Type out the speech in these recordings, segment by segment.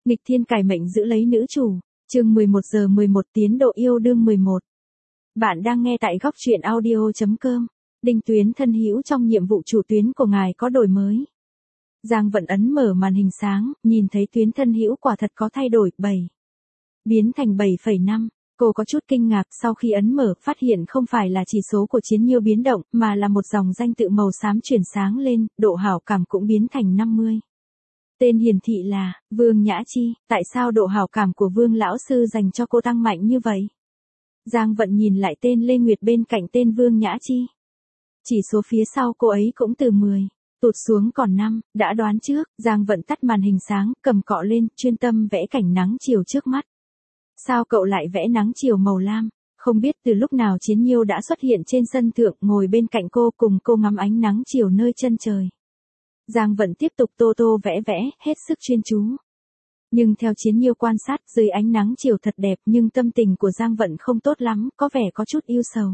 Nghịch thiên cải mệnh giữ lấy nữ chủ, chương 11 giờ 11 tiến độ yêu đương 11. Bạn đang nghe tại góc truyện audio.com. Đinh Tuyến thân hữu trong nhiệm vụ chủ tuyến của ngài có đổi mới. Giang Vận ấn mở màn hình sáng, nhìn thấy Tuyến thân hữu quả thật có thay đổi, 7. Biến thành 7,5. Cô có chút kinh ngạc sau khi ấn mở, phát hiện không phải là chỉ số của Chiến Nhiêu biến động, mà là một dòng danh tự màu xám chuyển sáng lên, độ hảo cảm cũng biến thành 50. Tên hiển thị là Vương Nhã Chi, tại sao độ hảo cảm của Vương lão sư dành cho cô tăng mạnh như vậy? Giang Vận nhìn lại tên Lê Nguyệt bên cạnh tên Vương Nhã Chi. Chỉ số phía sau cô ấy cũng từ 10, tụt xuống còn 5, đã đoán trước. Giang Vận tắt màn hình sáng, cầm cọ lên, chuyên tâm vẽ cảnh nắng chiều trước mắt. Sao cậu lại vẽ nắng chiều màu lam? Không biết từ lúc nào Chiến Nhiêu đã xuất hiện trên sân thượng, ngồi bên cạnh cô, cùng cô ngắm ánh nắng chiều nơi chân trời. Giang Vận tiếp tục tô vẽ, hết sức chuyên chú. Nhưng theo Chiến Nhiêu quan sát, dưới ánh nắng chiều thật đẹp, nhưng tâm tình của Giang Vận không tốt lắm, có vẻ có chút ưu sầu.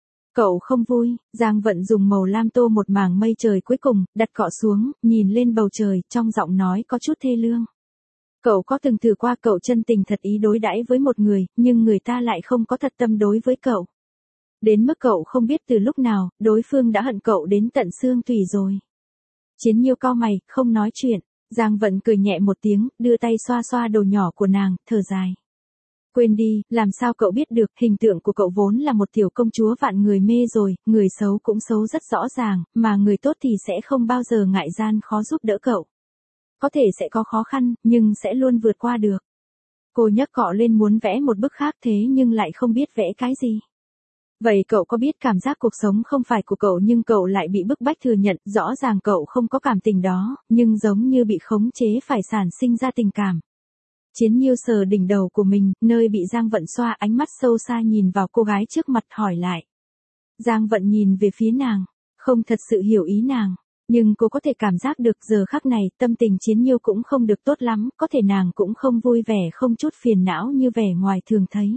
Cậu không vui. Giang Vận dùng màu lam tô một mảng mây trời cuối cùng, đặt cọ xuống, nhìn lên bầu trời, trong giọng nói có chút thê lương. Cậu có từng thử qua cậu chân tình thật ý đối đãi với một người, nhưng người ta lại không có thật tâm đối với cậu. Đến mức cậu không biết từ lúc nào, đối phương đã hận cậu đến tận xương tủy rồi. Chiến Nhiêu cau mày, không nói chuyện. Giang Vận cười nhẹ một tiếng, đưa tay xoa xoa đầu nhỏ của nàng, thở dài. Quên đi, làm sao cậu biết được, hình tượng của cậu vốn là một tiểu công chúa vạn người mê rồi, người xấu cũng xấu rất rõ ràng, mà người tốt thì sẽ không bao giờ ngại gian khó giúp đỡ cậu. Có thể sẽ có khó khăn, nhưng sẽ luôn vượt qua được. Cô nhấc cọ lên muốn vẽ một bức khác thế nhưng lại không biết vẽ cái gì. Vậy cậu có biết cảm giác cuộc sống không phải của cậu nhưng cậu lại bị bức bách thừa nhận, rõ ràng cậu không có cảm tình đó, nhưng giống như bị khống chế phải sản sinh ra tình cảm. Chiến Nhiêu sờ đỉnh đầu của mình, nơi bị Giang Vận xoa, ánh mắt sâu xa nhìn vào cô gái trước mặt, hỏi lại. Giang Vận nhìn về phía nàng, không thật sự hiểu ý nàng, nhưng cô có thể cảm giác được giờ khắc này, tâm tình Chiến Nhiêu cũng không được tốt lắm, có thể nàng cũng không vui vẻ, không chút phiền não như vẻ ngoài thường thấy.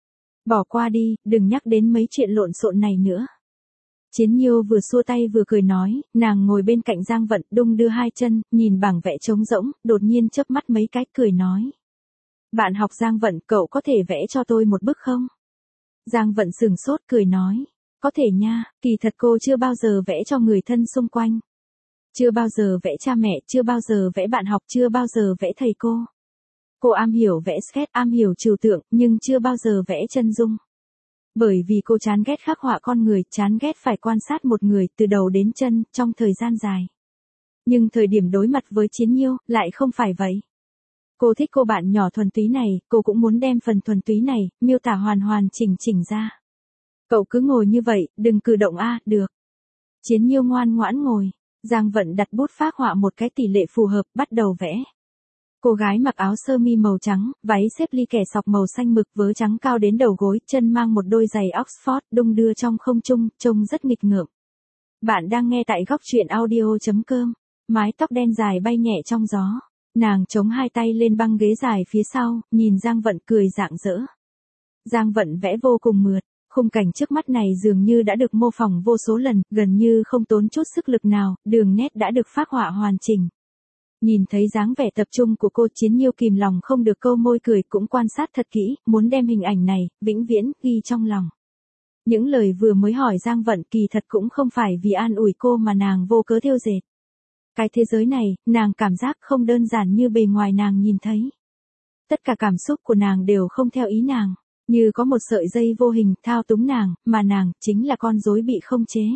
Bỏ qua đi, đừng nhắc đến mấy chuyện lộn xộn này nữa. Chiến Nhiêu vừa xua tay vừa cười nói, nàng ngồi bên cạnh Giang Vận, đung đưa hai chân, nhìn bảng vẽ trống rỗng, đột nhiên chớp mắt mấy cái, cười nói. Bạn học Giang Vận, cậu có thể vẽ cho tôi một bức không? Giang Vận sừng sốt cười nói, có thể nha, kỳ thật cô chưa bao giờ vẽ cho người thân xung quanh. Chưa bao giờ vẽ cha mẹ, chưa bao giờ vẽ bạn học, chưa bao giờ vẽ thầy cô. Cô am hiểu vẽ sketch, am hiểu trừu tượng, nhưng chưa bao giờ vẽ chân dung. Bởi vì cô chán ghét khắc họa con người, chán ghét phải quan sát một người từ đầu đến chân, trong thời gian dài. Nhưng thời điểm đối mặt với Chiến Nhiêu, lại không phải vậy. Cô thích cô bạn nhỏ thuần túy này, cô cũng muốn đem phần thuần túy này, miêu tả hoàn chỉnh ra. Cậu cứ ngồi như vậy, đừng cử động được. Chiến Nhiêu ngoan ngoãn ngồi, Giang Vận đặt bút phác họa một cái tỷ lệ phù hợp, bắt đầu vẽ. Cô gái mặc áo sơ mi màu trắng, váy xếp ly kẻ sọc màu xanh mực, vớ trắng cao đến đầu gối, chân mang một đôi giày Oxford, đung đưa trong không trung, trông rất nghịch ngợm. Bạn đang nghe tại góc truyện audio.com. Mái tóc đen dài bay nhẹ trong gió. Nàng chống hai tay lên băng ghế dài phía sau, nhìn Giang Vận cười rạng rỡ. Giang Vận vẽ vô cùng mượt, khung cảnh trước mắt này dường như đã được mô phỏng vô số lần, gần như không tốn chút sức lực nào, đường nét đã được phác họa hoàn chỉnh. Nhìn thấy dáng vẻ tập trung của cô, Chiến Nhiêu kìm lòng không được câu môi cười, cũng quan sát thật kỹ, muốn đem hình ảnh này, vĩnh viễn, ghi trong lòng. Những lời vừa mới hỏi Giang Vận kỳ thật cũng không phải vì an ủi cô mà nàng vô cớ thêu dệt. Cái thế giới này, nàng cảm giác không đơn giản như bề ngoài nàng nhìn thấy. Tất cả cảm xúc của nàng đều không theo ý nàng, như có một sợi dây vô hình thao túng nàng, mà nàng chính là con rối bị không chế.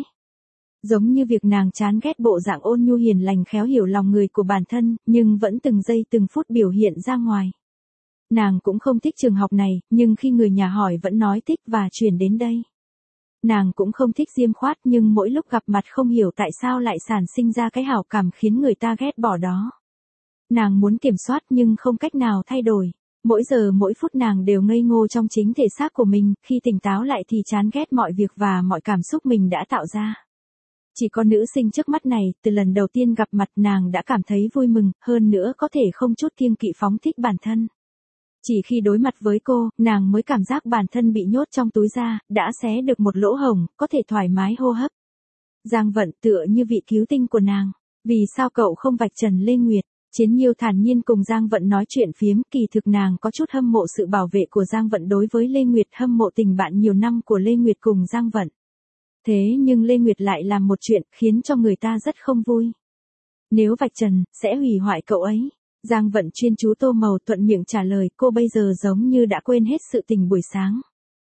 Giống như việc nàng chán ghét bộ dạng ôn nhu hiền lành khéo hiểu lòng người của bản thân, nhưng vẫn từng giây từng phút biểu hiện ra ngoài. Nàng cũng không thích trường học này, nhưng khi người nhà hỏi vẫn nói thích và chuyển đến đây. Nàng cũng không thích diêm khoát, nhưng mỗi lúc gặp mặt không hiểu tại sao lại sản sinh ra cái hảo cảm khiến người ta ghét bỏ đó. Nàng muốn kiểm soát nhưng không cách nào thay đổi. Mỗi giờ mỗi phút nàng đều ngây ngô trong chính thể xác của mình, khi tỉnh táo lại thì chán ghét mọi việc và mọi cảm xúc mình đã tạo ra. Chỉ có nữ sinh trước mắt này, từ lần đầu tiên gặp mặt nàng đã cảm thấy vui mừng, hơn nữa có thể không chút kiêng kỵ phóng thích bản thân. Chỉ khi đối mặt với cô, nàng mới cảm giác bản thân bị nhốt trong túi da, đã xé được một lỗ hổng, có thể thoải mái hô hấp. Giang Vận tựa như vị cứu tinh của nàng. Vì sao cậu không vạch trần Lê Nguyệt? Chiến Nhiêu thản nhiên cùng Giang Vận nói chuyện phiếm, kỳ thực nàng có chút hâm mộ sự bảo vệ của Giang Vận đối với Lê Nguyệt, hâm mộ tình bạn nhiều năm của Lê Nguyệt cùng Giang Vận. Thế nhưng Lê Nguyệt lại làm một chuyện khiến cho người ta rất không vui. Nếu vạch trần, sẽ hủy hoại cậu ấy. Giang Vận chuyên chú tô màu thuận miệng trả lời, cô bây giờ giống như đã quên hết sự tình buổi sáng.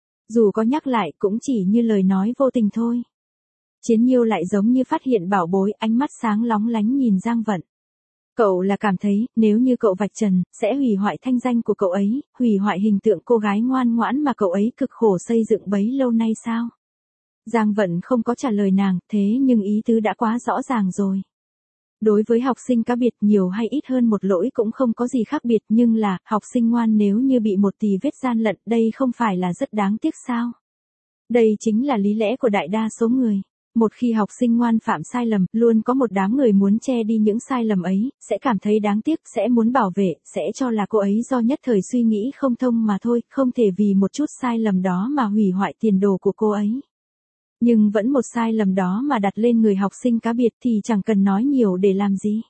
Dù có nhắc lại cũng chỉ như lời nói vô tình thôi. Chiến Nhiêu lại giống như phát hiện bảo bối, ánh mắt sáng lóng lánh nhìn Giang Vận. Cậu là cảm thấy, nếu như cậu vạch trần, sẽ hủy hoại thanh danh của cậu ấy, hủy hoại hình tượng cô gái ngoan ngoãn mà cậu ấy cực khổ xây dựng bấy lâu nay sao? Giang Vận không có trả lời nàng, thế nhưng ý tứ đã quá rõ ràng rồi. Đối với học sinh cá biệt nhiều hay ít hơn một lỗi cũng không có gì khác biệt, nhưng là, học sinh ngoan nếu như bị một tì vết gian lận, đây không phải là rất đáng tiếc sao? Đây chính là lý lẽ của đại đa số người. Một khi học sinh ngoan phạm sai lầm, luôn có một đám người muốn che đi những sai lầm ấy, sẽ cảm thấy đáng tiếc, sẽ muốn bảo vệ, sẽ cho là cô ấy do nhất thời suy nghĩ không thông mà thôi, không thể vì một chút sai lầm đó mà hủy hoại tiền đồ của cô ấy. Nhưng vẫn một sai lầm đó mà đặt lên người học sinh cá biệt thì chẳng cần nói nhiều để làm gì.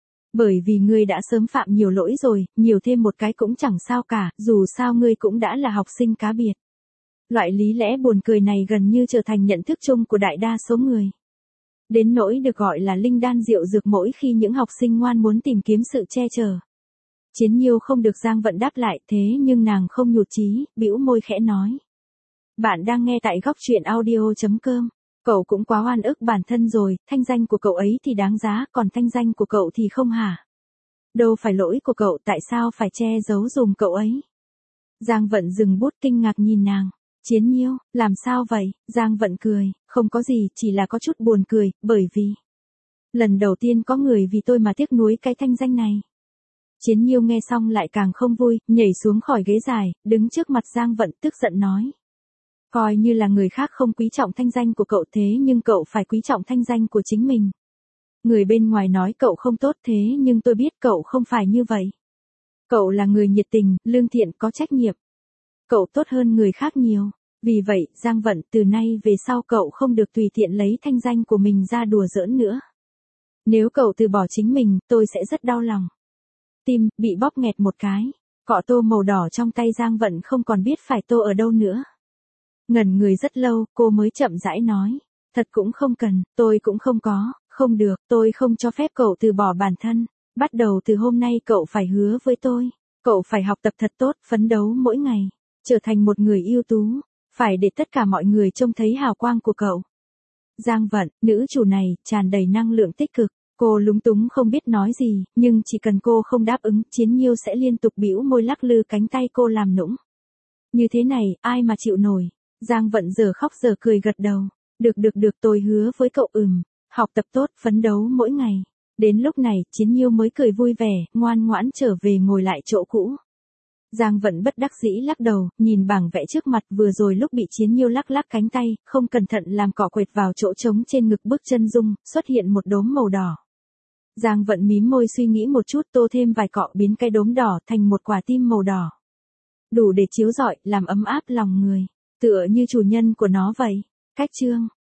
Bởi vì ngươi đã sớm phạm nhiều lỗi rồi, nhiều thêm một cái cũng chẳng sao cả, dù sao ngươi cũng đã là học sinh cá biệt. Loại lý lẽ buồn cười này gần như trở thành nhận thức chung của đại đa số người. Đến nỗi được gọi là linh đan rượu dược mỗi khi những học sinh ngoan muốn tìm kiếm sự che chở. Chiến Nhiêu không được Giang Vận đáp lại, thế nhưng nàng không nhụt chí, bĩu môi khẽ nói. Bạn đang nghe tại góc truyện audio.com. Cậu cũng quá oan ức bản thân rồi, thanh danh của cậu ấy thì đáng giá, còn thanh danh của cậu thì không hả? Đâu phải lỗi của cậu, tại sao phải che giấu dùm cậu ấy? Giang Vận dừng bút kinh ngạc nhìn nàng. Chiến Nhiêu, làm sao vậy? Giang Vận cười, không có gì, chỉ là có chút buồn cười, bởi vì lần đầu tiên có người vì tôi mà tiếc nuối cái thanh danh này. Chiến Nhiêu nghe xong lại càng không vui, nhảy xuống khỏi ghế dài, đứng trước mặt Giang Vận tức giận nói. Coi như là người khác không quý trọng thanh danh của cậu thế nhưng cậu phải quý trọng thanh danh của chính mình. Người bên ngoài nói cậu không tốt thế nhưng tôi biết cậu không phải như vậy. Cậu là người nhiệt tình, lương thiện, có trách nhiệm. Cậu tốt hơn người khác nhiều. Vì vậy, Giang Vận, từ nay về sau cậu không được tùy tiện lấy thanh danh của mình ra đùa giỡn nữa. Nếu cậu từ bỏ chính mình, tôi sẽ rất đau lòng. Tim, bị bóp nghẹt một cái. Cọ tô màu đỏ trong tay Giang Vận không còn biết phải tô ở đâu nữa. Ngẩn người rất lâu, cô mới chậm rãi nói. Thật cũng không cần, tôi cũng không có, không được, tôi không cho phép cậu từ bỏ bản thân. Bắt đầu từ hôm nay cậu phải hứa với tôi. Cậu phải học tập thật tốt, phấn đấu mỗi ngày. Trở thành một người ưu tú. Phải để tất cả mọi người trông thấy hào quang của cậu. Giang Vận, nữ chủ này, tràn đầy năng lượng tích cực. Cô lúng túng không biết nói gì, nhưng chỉ cần cô không đáp ứng, Chiến Nhiêu sẽ liên tục bĩu môi lắc lư cánh tay cô làm nũng. Như thế này, ai mà chịu nổi. Giang Vận giờ khóc giờ cười gật đầu. Được tôi hứa với cậu học tập tốt, phấn đấu mỗi ngày. Đến lúc này, Chiến Nhiêu mới cười vui vẻ, ngoan ngoãn trở về ngồi lại chỗ cũ. Giang Vận bất đắc dĩ lắc đầu, nhìn bảng vẽ trước mặt vừa rồi lúc bị Chiến Nhiêu lắc lắc cánh tay, không cẩn thận làm cỏ quệt vào chỗ trống trên ngực bước chân dung, xuất hiện một đốm màu đỏ. Giang Vận mím môi suy nghĩ một chút tô thêm vài cọ biến cái đốm đỏ thành một quả tim màu đỏ. Đủ để chiếu rọi, làm ấm áp lòng người, tựa như chủ nhân của nó vậy. Cách chương